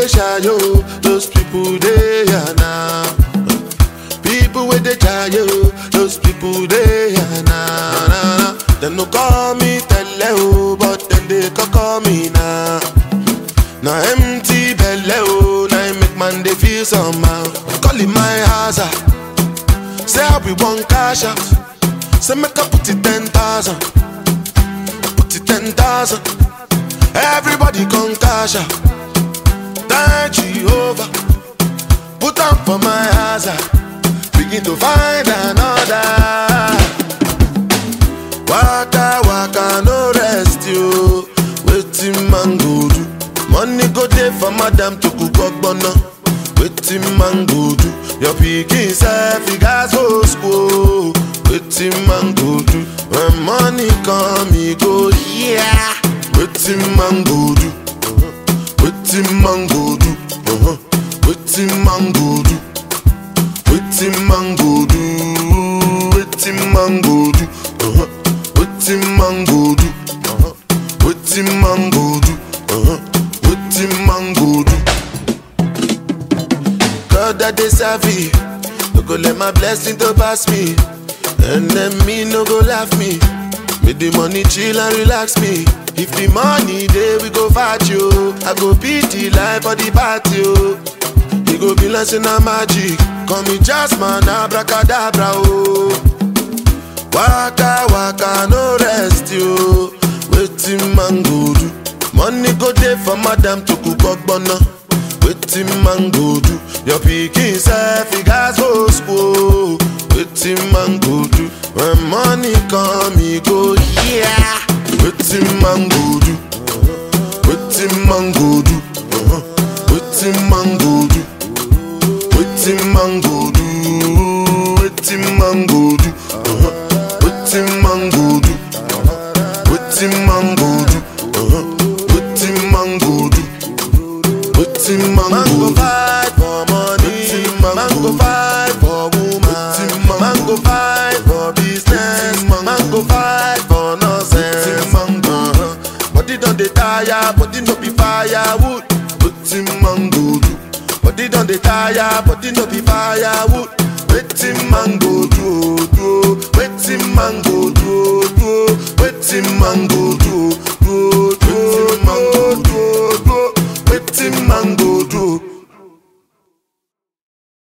they shy yo, those people they are now. People with the shy yo, those people they are now. They no call me tele, but then they call me now. Now empty belly, oh, now make man they feel somehow. Calling my house, say I be one cash out. Say make I put it 10,000, put it 10,000. Everybody come cash out. Thank Jehovah, put on for my house. Begin to find another. Waka waka no rest you. Waiting man go do. Money go there for madam to cook up bono. Waiting man go do. Your picking self, you guys go school. Waiting man go do. When money come, he go yeah. Waiting man go do. Waiting man go do. Waiting man go do. Waiting man go do. Waiting man go do. Waiting man go do. Waiting man go do. Waiting man go do. God that they serve me, no go let my blessing to pass me. And then me no go laugh me. Make the money chill and relax me. If the money there we go fight you. I go beat the life for the party. You go be like a magic. Call me Jasmine abracadabra oh. Waka waka no rest you. Waiting man go do. Money go there for madam to cook up bono. Waiting man go do. Your picking self, you guys go school. Waiting man go do. When money come, he go yeah. Waiting man go do. Waiting man go do. Waiting man go do. Waiting man go do. Waiting man go do. Waiting man go do. Waiting man go do. Waiting man go do. Waiting man go fight for money. Man go fight for woman. Man go fight for business. Man go fight for nonsense. Body don't they tire, body no be firewood. Waiting man go do. Body don't they tire, body no be firewood. Waiting man go do. Waiting man go do. Waiting man go do.